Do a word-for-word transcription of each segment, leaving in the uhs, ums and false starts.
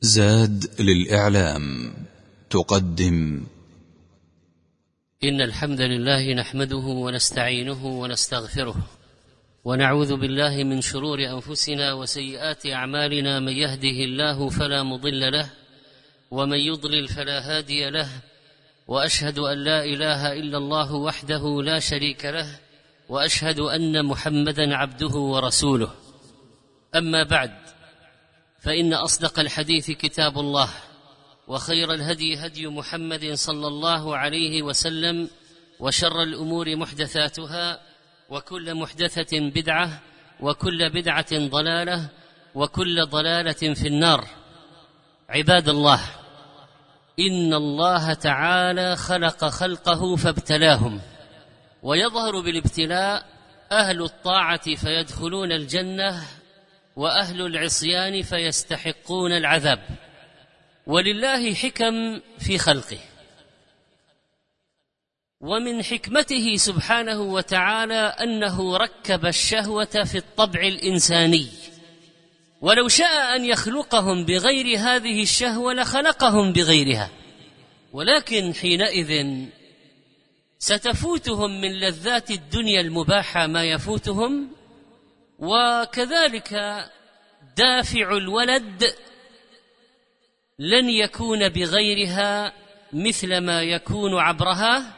زاد للإعلام تقدم. إن الحمد لله نحمده ونستعينه ونستغفره ونعوذ بالله من شرور أنفسنا وسيئات أعمالنا. من يهده الله فلا مضل له ومن يضلل فلا هادي له، وأشهد أن لا إله إلا الله وحده لا شريك له، وأشهد أن محمدا عبده ورسوله. أما بعد، فإن أصدق الحديث كتاب الله، وخير الهدي هدي محمد صلى الله عليه وسلم، وشر الأمور محدثاتها، وكل محدثة بدعة، وكل بدعة ضلالة، وكل ضلالة في النار. عباد الله، إن الله تعالى خلق خلقه فابتلاهم، ويظهر بالابتلاء أهل الطاعة فيدخلون الجنة، وأهل العصيان فيستحقون العذاب. ولله حكم في خلقه، ومن حكمته سبحانه وتعالى أنه ركب الشهوة في الطبع الإنساني، ولو شاء أن يخلقهم بغير هذه الشهوة لخلقهم بغيرها، ولكن حينئذ ستفوتهم من لذات الدنيا المباحة ما يفوتهم، وكذلك دافع الولد لن يكون بغيرها مثل ما يكون عبرها،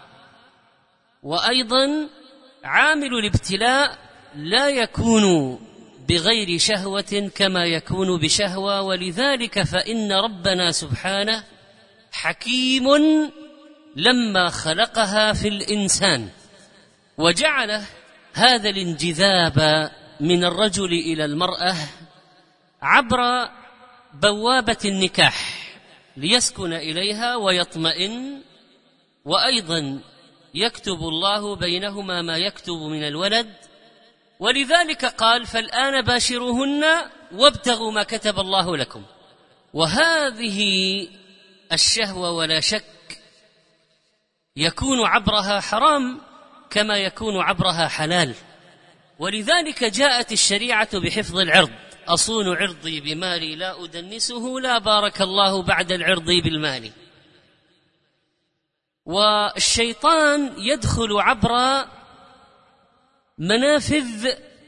وأيضا عامل الابتلاء لا يكون بغير شهوة كما يكون بشهوة. ولذلك فإن ربنا سبحانه حكيم لما خلقها في الإنسان، وجعل هذا الانجذاب من الرجل إلى المرأة عبر بوابة النكاح ليسكن إليها ويطمئن، وأيضا يكتب الله بينهما ما يكتب من الولد. ولذلك قال: فالآن باشروهن وابتغوا ما كتب الله لكم. وهذه الشهوة ولا شك يكون عبرها حرام كما يكون عبرها حلال، ولذلك جاءت الشريعة بحفظ العرض. أصون عرضي بمالي لا أدنسه، لا بارك الله بعد العرض بالمال. والشيطان يدخل عبر منافذ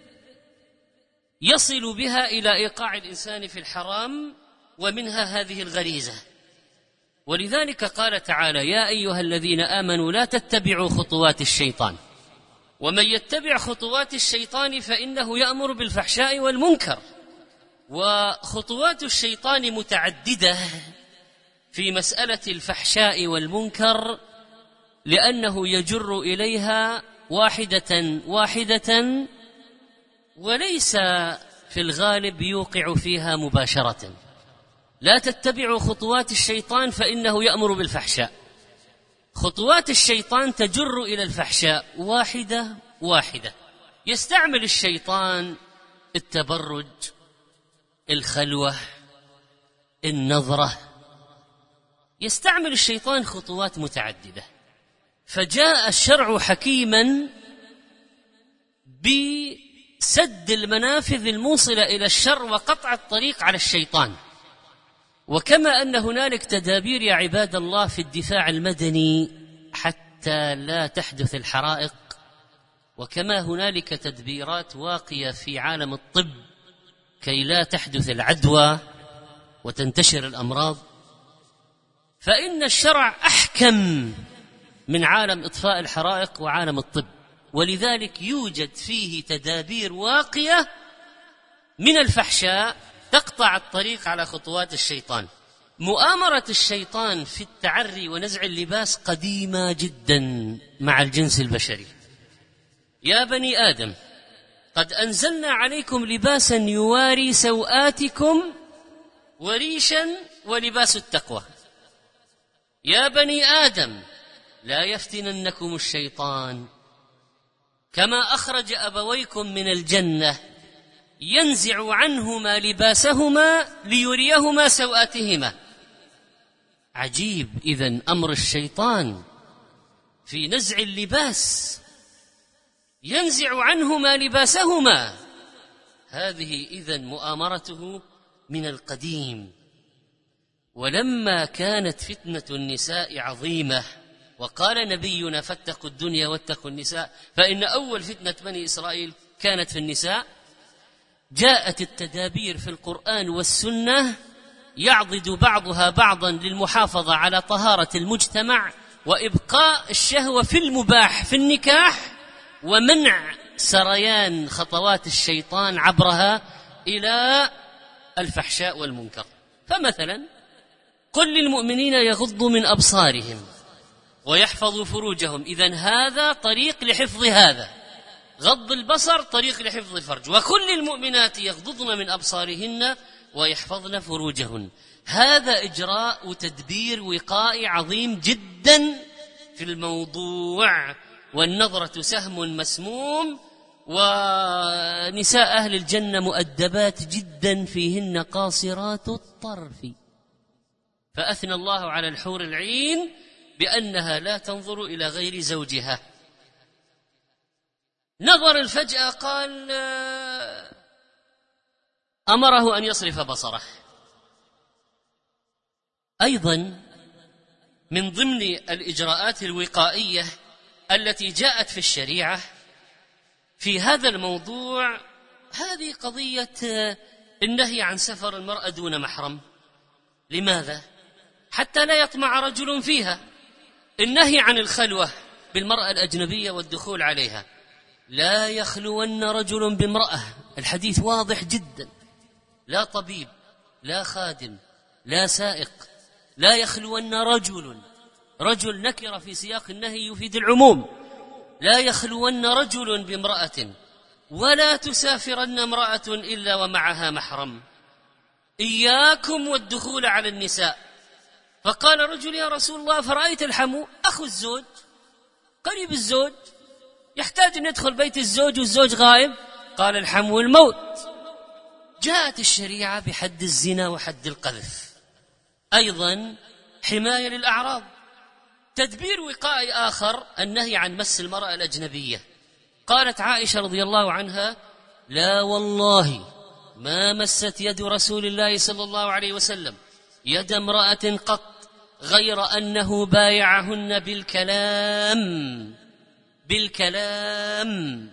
يصل بها إلى إيقاع الإنسان في الحرام، ومنها هذه الغريزة. ولذلك قال تعالى: يا أيها الذين آمنوا لا تتبعوا خطوات الشيطان، ومن يتبع خطوات الشيطان فإنه يأمر بالفحشاء والمنكر. وخطوات الشيطان متعددة في مسألة الفحشاء والمنكر، لأنه يجر إليها واحدة واحدة، وليس في الغالب يوقع فيها مباشرة. لا تتبعوا خطوات الشيطان فإنه يأمر بالفحشاء. خطوات الشيطان تجر إلى الفحشاء واحدة واحدة. يستعمل الشيطان التبرج، الخلوة، النظرة، يستعمل الشيطان خطوات متعددة. فجاء الشرع حكيما بسد المنافذ الموصلة إلى الشر وقطع الطريق على الشيطان. وكما أن هنالك تدابير يا عباد الله في الدفاع المدني حتى لا تحدث الحرائق، وكما هنالك تدبيرات واقية في عالم الطب كي لا تحدث العدوى وتنتشر الأمراض، فإن الشرع أحكم من عالم إطفاء الحرائق وعالم الطب. ولذلك يوجد فيه تدابير واقية من الفحشاء تقطع الطريق على خطوات الشيطان. مؤامرة الشيطان في التعري ونزع اللباس قديمة جدا مع الجنس البشري. يا بني آدم قد أنزلنا عليكم لباسا يواري سوآتكم وريشا ولباس التقوى. يا بني آدم لا يفتننكم الشيطان كما أخرج أبويكم من الجنة ينزع عنهما لباسهما ليريهما سوآتهما. عجيب إذن أمر الشيطان في نزع اللباس، ينزع عنهما لباسهما. هذه إذن مؤامرته من القديم. ولما كانت فتنة النساء عظيمة وقال نبينا فاتقوا الدنيا واتقوا النساء، فإن أول فتنة بني إسرائيل كانت في النساء، جاءت التدابير في القرآن والسنة يعضد بعضها بعضا للمحافظة على طهارة المجتمع وإبقاء الشهوة في المباح في النكاح، ومنع سريان خطوات الشيطان عبرها إلى الفحشاء والمنكر. فمثلا قل للمؤمنين يغضوا من أبصارهم ويحفظوا فروجهم، إذن هذا طريق لحفظ هذا، غض البصر طريق لحفظ الفرج. وكل المؤمنات يغضضن من أبصارهن ويحفظن فروجهن، هذا إجراء وتدبير وقائي عظيم جدا في الموضوع. والنظرة سهم مسموم، ونساء أهل الجنة مؤدبات جدا فيهن قاصرات الطرف. فأثنى الله على الحور العين بأنها لا تنظر إلى غير زوجها. نظر الفجأة قال أمره أن يصرف بصره. أيضا من ضمن الإجراءات الوقائية التي جاءت في الشريعة في هذا الموضوع هذه قضية النهي عن سفر المرأة دون محرم. لماذا؟ حتى لا يطمع رجل فيها. النهي عن الخلوة بالمرأة الأجنبية والدخول عليها، لا يخلون رجل بامرأة، الحديث واضح جدا، لا طبيب لا خادم لا سائق، لا يخلون رجل، رجل نكرة في سياق النهي يفيد العموم، لا يخلون رجل بامرأة، ولا تسافرن امرأة إلا ومعها محرم، إياكم والدخول على النساء. فقال رجل يا رسول الله فرأيت الحمو أخو الزوج قريب الزوج يحتاج أن يدخل بيت الزوج والزوج غائب، قال الحمو الموت. جاءت الشريعة بحد الزنا وحد القذف، أيضا حماية للأعراض. تدبير وقائي آخر النهي عن مس المرأة الأجنبية. قالت عائشة رضي الله عنها لا والله ما مست يد رسول الله صلى الله عليه وسلم يد امرأة قط غير أنه بايعهن بالكلام بالكلام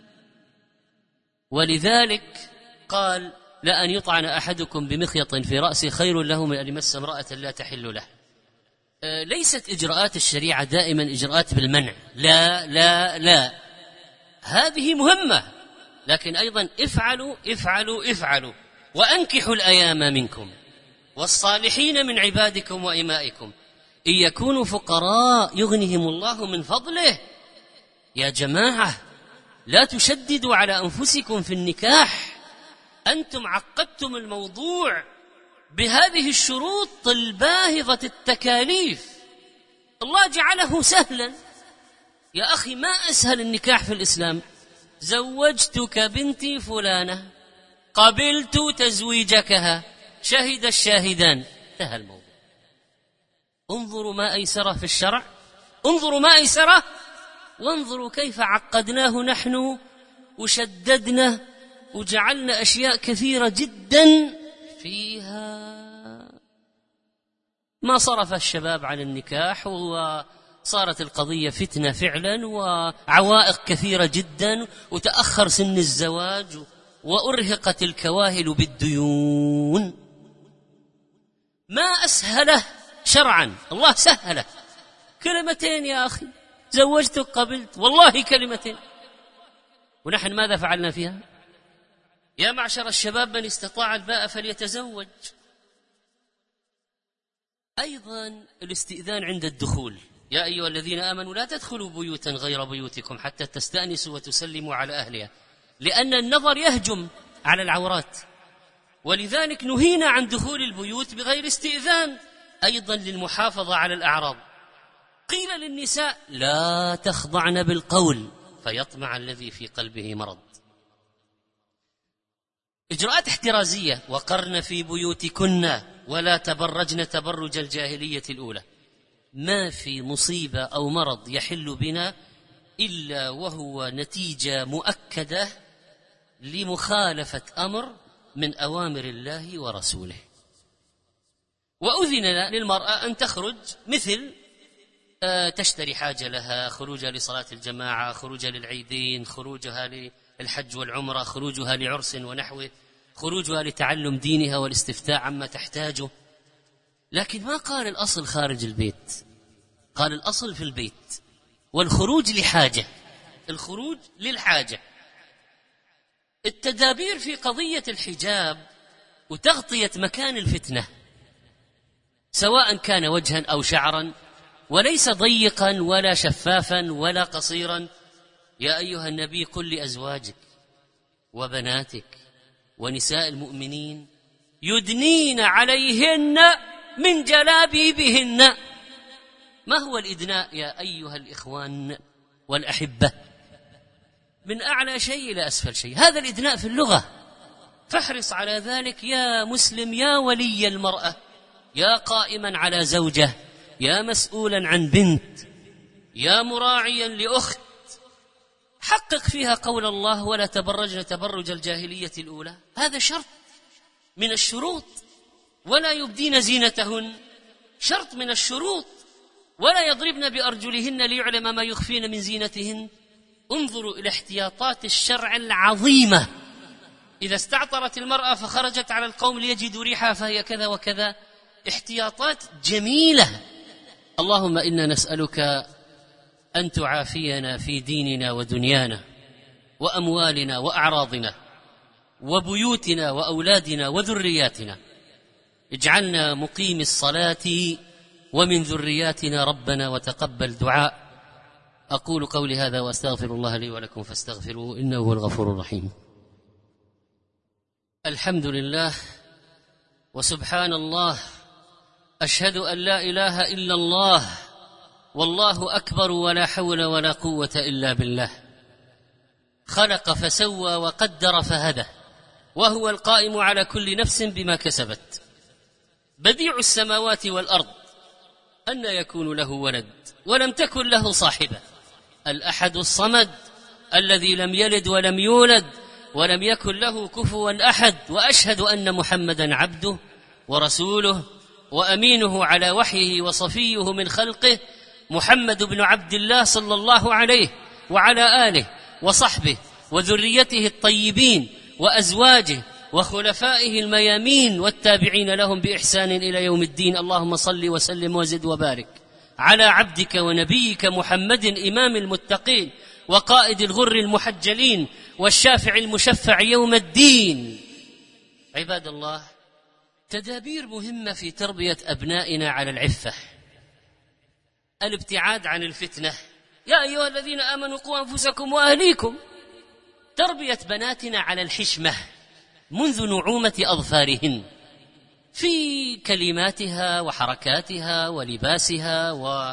ولذلك قال لأن يطعن أحدكم بمخيط في رأسه خير له من أن يمس امرأة لا تحل له. ليست إجراءات الشريعة دائما إجراءات بالمنع، لا لا لا، هذه مهمة، لكن أيضا افعلوا افعلوا افعلوا وأنكحوا الأيام منكم والصالحين من عبادكم وإمائكم إن يكونوا فقراء يغنهم الله من فضله. يا جماعة لا تشددوا على أنفسكم في النكاح، أنتم عقدتم الموضوع بهذه الشروط الباهظة التكاليف. الله جعله سهلا. يا أخي ما أسهل النكاح في الإسلام؟ زوجتك بنتي فلانة قبلت تزويجكها شهد الشاهدان، انتهى الموضوع. انظروا ما أيسره في الشرع، انظروا ما أيسره، وانظروا كيف عقدناه نحن وشددنا وجعلنا أشياء كثيرة جدا فيها ما صرف الشباب عن النكاح، وصارت القضية فتنة فعلا وعوائق كثيرة جدا، وتأخر سن الزواج وأرهقت الكواهل بالديون. ما أسهله شرعا، الله سهله، كلمتين يا أخي زوجتك قبلت، والله كلمتين. ونحن ماذا فعلنا فيها؟ يا معشر الشباب من استطاع الباء فليتزوج. أيضا الاستئذان عند الدخول، يا أيها الذين آمنوا لا تدخلوا بيوتا غير بيوتكم حتى تستأنسوا وتسلموا على أهلها، لأن النظر يهجم على العورات، ولذلك نهينا عن دخول البيوت بغير استئذان، أيضا للمحافظة على الأعراض. قيل للنساء لا تخضعن بالقول فيطمع الذي في قلبه مرض. إجراءات احترازية، وقرن في بيوتكن ولا تبرجن تبرج الجاهلية الأولى. ما في مصيبة أو مرض يحل بنا إلا وهو نتيجة مؤكدة لمخالفة أمر من أوامر الله ورسوله. وأذن للمرأة أن تخرج، مثل تشتري حاجة لها، خروجها لصلاة الجماعة، خروجها للعيدين، خروجها للحج والعمرة، خروجها لعرس ونحوه، خروجها لتعلم دينها والاستفتاء عما تحتاجه. لكن ما قال الأصل خارج البيت، قال الأصل في البيت، والخروج لحاجة، الخروج للحاجة. التدابير في قضية الحجاب وتغطية مكان الفتنة، سواء كان وجها أو شعرا، وليس ضيقا ولا شفافا ولا قصيرا. يا أيها النبي قل لأزواجك وبناتك ونساء المؤمنين يدنين عليهن من جلابيبهن. ما هو الإدناء يا أيها الإخوان والأحبة؟ من أعلى شيء إلى أسفل شيء، هذا الإدناء في اللغة. فاحرص على ذلك يا مسلم، يا ولي المرأة، يا قائما على زوجة، يا مسؤولا عن بنت، يا مراعيا لأخت، حقق فيها قول الله ولا تبرجن تبرج الجاهلية الأولى، هذا شرط من الشروط. ولا يبدين زينتهن، شرط من الشروط. ولا يضربن بأرجلهن ليعلم ما يخفين من زينتهن. انظروا إلى احتياطات الشرع العظيمة. إذا استعطرت المرأة فخرجت على القوم ليجدوا ريحها فهي كذا وكذا، احتياطات جميلة. اللهم إنا نسألك أن تعافينا في ديننا ودنيانا وأموالنا وأعراضنا وبيوتنا وأولادنا وذرياتنا. اجعلنا مقيم الصلاة ومن ذرياتنا ربنا وتقبل دعاء. أقول قولي هذا وأستغفر الله لي ولكم فاستغفروه إنه هو الغفور الرحيم. الحمد لله وسبحان الله، أشهد أن لا إله إلا الله، والله أكبر، ولا حول ولا قوة إلا بالله. خلق فسوى وقدر فهدى، وهو القائم على كل نفس بما كسبت. بديع السماوات والأرض، أن يكون له ولد ولم تكن له صاحبة. الأحد الصمد الذي لم يلد ولم يولد ولم يكن له كفوا أحد. وأشهد أن محمدا عبده ورسوله وأمينه على وحيه وصفيه من خلقه، محمد بن عبد الله صلى الله عليه وعلى آله وصحبه وذريته الطيبين وأزواجه وخلفائه الميامين والتابعين لهم بإحسان إلى يوم الدين. اللهم صل وسلم وزد وبارك على عبدك ونبيك محمد إمام المتقين وقائد الغر المحجلين والشافع المشفع يوم الدين. عباد الله، تدابير مهمة في تربية أبنائنا على العفة، الابتعاد عن الفتنة. يا أيها الذين آمنوا قوا أنفسكم وأهليكم. تربية بناتنا على الحشمة منذ نعومة أظفارهن، في كلماتها وحركاتها ولباسها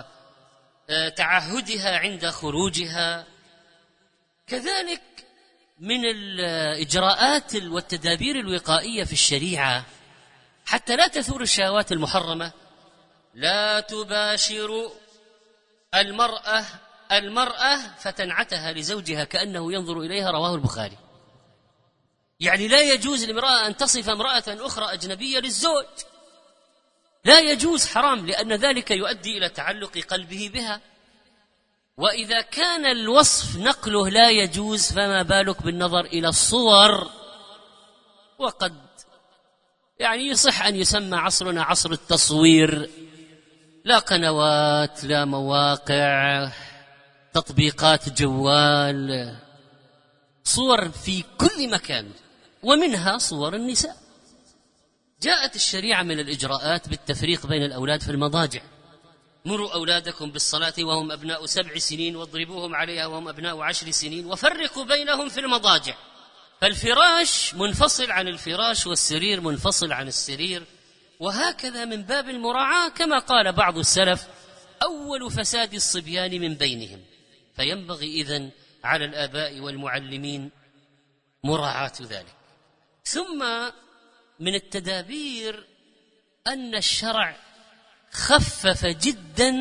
وتعهدها عند خروجها. كذلك من الإجراءات والتدابير الوقائية في الشريعة حتى لا تثور الشهوات المحرمة، لا تباشر المرأة المرأة فتنعتها لزوجها كأنه ينظر إليها، رواه البخاري. يعني لا يجوز لامرأة أن تصف امرأة أخرى أجنبية للزوج، لا يجوز، حرام، لأن ذلك يؤدي إلى تعلق قلبه بها. وإذا كان الوصف نقله لا يجوز، فما بالك بالنظر إلى الصور. وقد يعني يصح أن يسمى عصرنا عصر التصوير، لا قنوات، لا مواقع، تطبيقات جوال، صور في كل مكان، ومنها صور النساء. جاءت الشريعة من الإجراءات بالتفريق بين الأولاد في المضاجع. مروا أولادكم بالصلاة وهم أبناء سبع سنين واضربوهم عليها وهم أبناء عشر سنين وفرقوا بينهم في المضاجع. فالفراش منفصل عن الفراش والسرير منفصل عن السرير، وهكذا من باب المراعاة. كما قال بعض السلف: أول فساد الصبيان من بينهم. فينبغي إذن على الآباء والمعلمين مراعاة ذلك. ثم من التدابير أن الشرع خفف جدا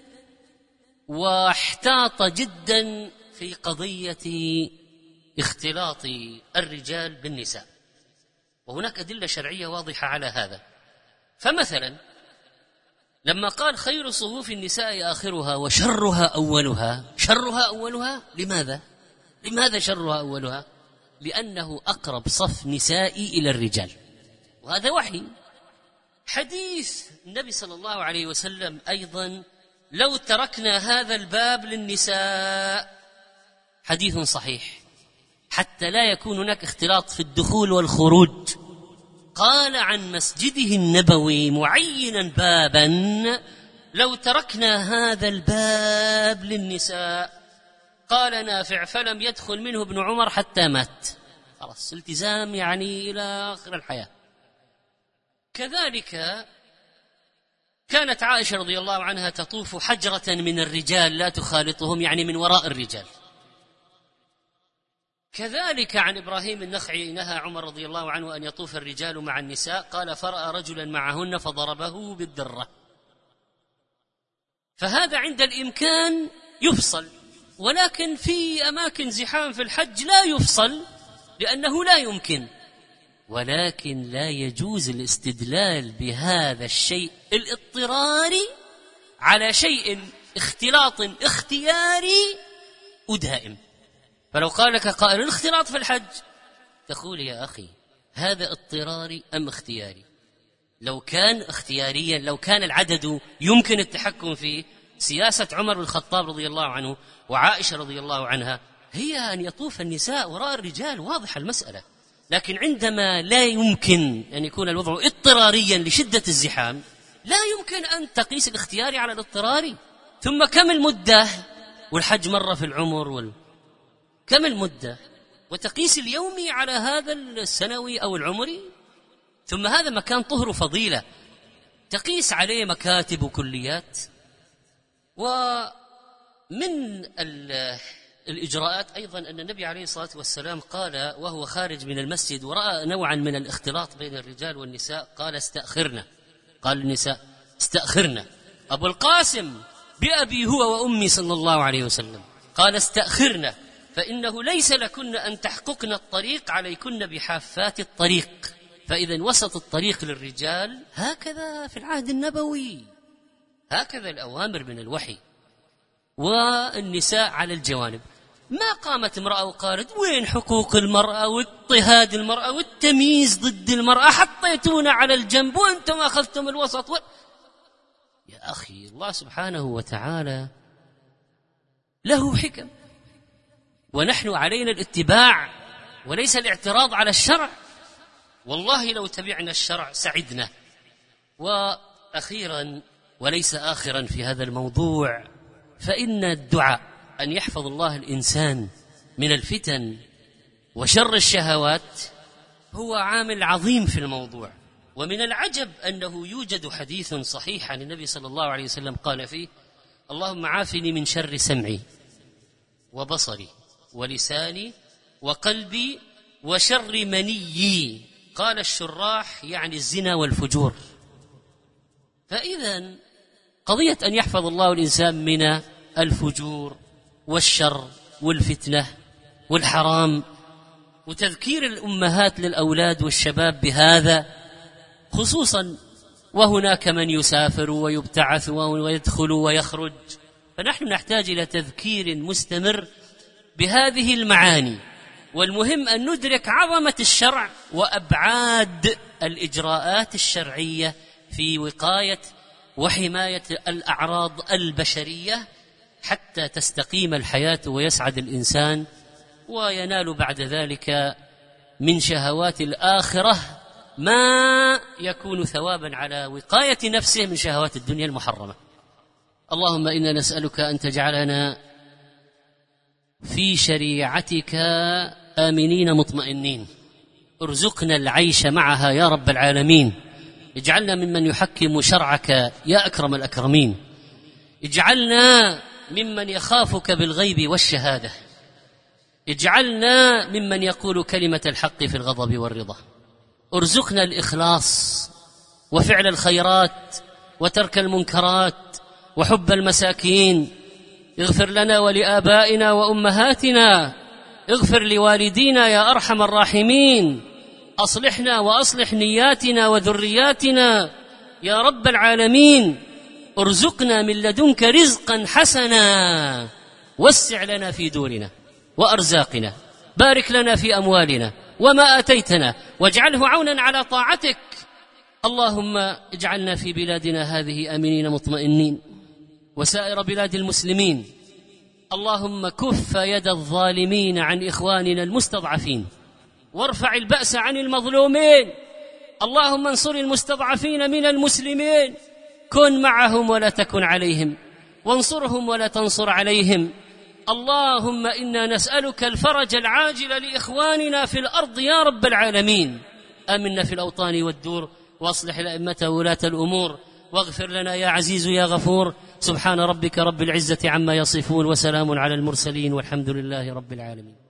واحتاط جدا في قضية اختلاط الرجال بالنساء، وهناك أدلة شرعية واضحة على هذا. فمثلا لما قال خير صفوف النساء آخرها وشرها أولها، شرها أولها لماذا؟ لماذا شرها أولها؟ لأنه أقرب صف نسائي إلى الرجال، وهذا وحي. حديث النبي صلى الله عليه وسلم أيضا لو تركنا هذا الباب للنساء، حديث صحيح، حتى لا يكون هناك اختلاط في الدخول والخروج. قال عن مسجده النبوي معينا بابا لو تركنا هذا الباب للنساء، قال نافع فلم يدخل منه ابن عمر حتى مات. خلاص، التزام يعني إلى آخر الحياة. كذلك كانت عائشة رضي الله عنها تطوف حجرة من الرجال لا تخالطهم، يعني من وراء الرجال. كذلك عن إبراهيم النخعي نهى عمر رضي الله عنه أن يطوف الرجال مع النساء، قال فرأى رجلا معهن فضربه بالدرة. فهذا عند الإمكان يفصل، ولكن في أماكن زحام في الحج لا يفصل لأنه لا يمكن. ولكن لا يجوز الاستدلال بهذا الشيء الاضطراري على شيء اختلاط اختياري ودائم. فلو قال لك قائل الاختلاط في الحج، تقول يا أخي هذا اضطراري أم اختياري؟ لو كان اختياريا، لو كان العدد يمكن التحكم فيه، سياسة عمر بن الخطاب رضي الله عنه وعائشة رضي الله عنها هي أن يطوف النساء وراء الرجال، واضح المسألة. لكن عندما لا يمكن أن يكون الوضع اضطراريا لشدة الزحام، لا يمكن أن تقيس الاختياري على الاضطراري. ثم كم المدة؟ والحج مرة في العمر وال... كم المدة؟ وتقيس اليومي على هذا السنوي أو العمري. ثم هذا مكان طهر فضيلة، تقيس عليه مكاتب وكليات. ومن الإجراءات أيضا أن النبي عليه الصلاة والسلام قال وهو خارج من المسجد ورأى نوعا من الاختلاط بين الرجال والنساء، قال استأخرنا، قال النساء استأخرنا. أبو القاسم بأبي هو وأمي صلى الله عليه وسلم قال استأخرنا، فإنه ليس لكن أن تحققن الطريق، عليكن بحافات الطريق. فإذا وسط الطريق للرجال هكذا في العهد النبوي، هكذا الأوامر من الوحي. والنساء على الجوانب. ما قامت امرأة وقالت وين حقوق المرأة واضطهاد المرأة والتمييز ضد المرأة، حطيتونا على الجنب وانتم أخذتم الوسط و... يا أخي الله سبحانه وتعالى له حكم، ونحن علينا الاتباع وليس الاعتراض على الشرع. والله لو تبعنا الشرع سعدنا. وأخيرا وليس آخرا في هذا الموضوع، فإن الدعاء أن يحفظ الله الإنسان من الفتن وشر الشهوات هو عامل عظيم في الموضوع. ومن العجب أنه يوجد حديث صحيح عن النبي صلى الله عليه وسلم قال فيه اللهم عافني من شر سمعي وبصري ولساني وقلبي وشر منيي. قال الشراح يعني الزنا والفجور. فإذا قضية أن يحفظ الله الإنسان من الفجور والشر والفتنة والحرام، وتذكير الأمهات للأولاد والشباب بهذا خصوصا، وهناك من يسافر ويبتعث ويدخل ويخرج، فنحن نحتاج إلى تذكير مستمر بهذه المعاني. والمهم أن ندرك عظمة الشرع وأبعاد الإجراءات الشرعية في وقاية وحماية الأعراض البشرية حتى تستقيم الحياة ويسعد الإنسان وينال بعد ذلك من شهوات الآخرة ما يكون ثوابا على وقاية نفسه من شهوات الدنيا المحرمة. اللهم إنا نسألك أن تجعلنا في شريعتك آمنين مطمئنين، ارزقنا العيش معها يا رب العالمين، اجعلنا ممن يحكم شرعك يا أكرم الأكرمين، اجعلنا ممن يخافك بالغيب والشهادة، اجعلنا ممن يقول كلمة الحق في الغضب والرضا، ارزقنا الإخلاص وفعل الخيرات وترك المنكرات وحب المساكين، اغفر لنا ولآبائنا وأمهاتنا، اغفر لوالدينا يا أرحم الراحمين، أصلحنا وأصلح نياتنا وذرياتنا يا رب العالمين، ارزقنا من لدنك رزقا حسنا وسع لنا في دورنا وأرزاقنا، بارك لنا في أموالنا وما آتيتنا واجعله عونا على طاعتك. اللهم اجعلنا في بلادنا هذه آمنين مطمئنين وسائر بلاد المسلمين. اللهم كف يد الظالمين عن إخواننا المستضعفين وارفع البأس عن المظلومين. اللهم انصر المستضعفين من المسلمين، كن معهم ولا تكن عليهم، وانصرهم ولا تنصر عليهم. اللهم إنا نسألك الفرج العاجل لإخواننا في الأرض يا رب العالمين. آمنا في الأوطان والدور، واصلح الأئمة وولاة الأمور، واغفر لنا يا عزيز يا غفور. سبحان ربك رب العزة عما يصفون، وسلام على المرسلين، والحمد لله رب العالمين.